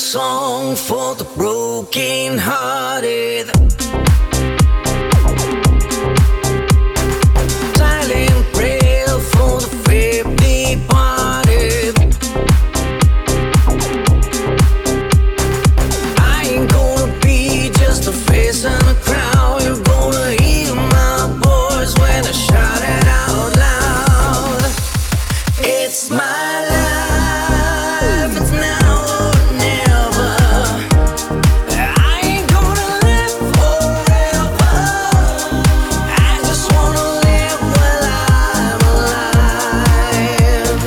song for the broken hearted. Silent prayer for the faith departed. I ain't gonna be just a face in a crowd. You're gonna hear my voice when I shout it out loud. It's my life, it's now or never. I ain't gonna live forever. I just wanna live while I'm alive.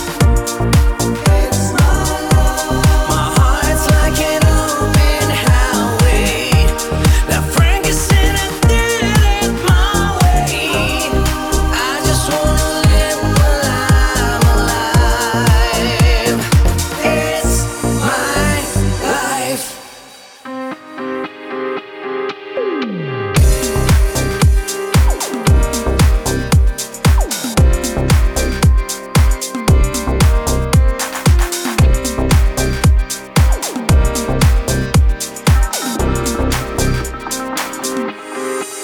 It's my life. My heart's like an open highway. Now Frankie said I did it my way. I just wanna live while I'm alive. It's my life.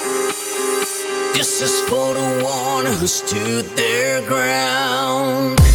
This is for the one who stood their ground.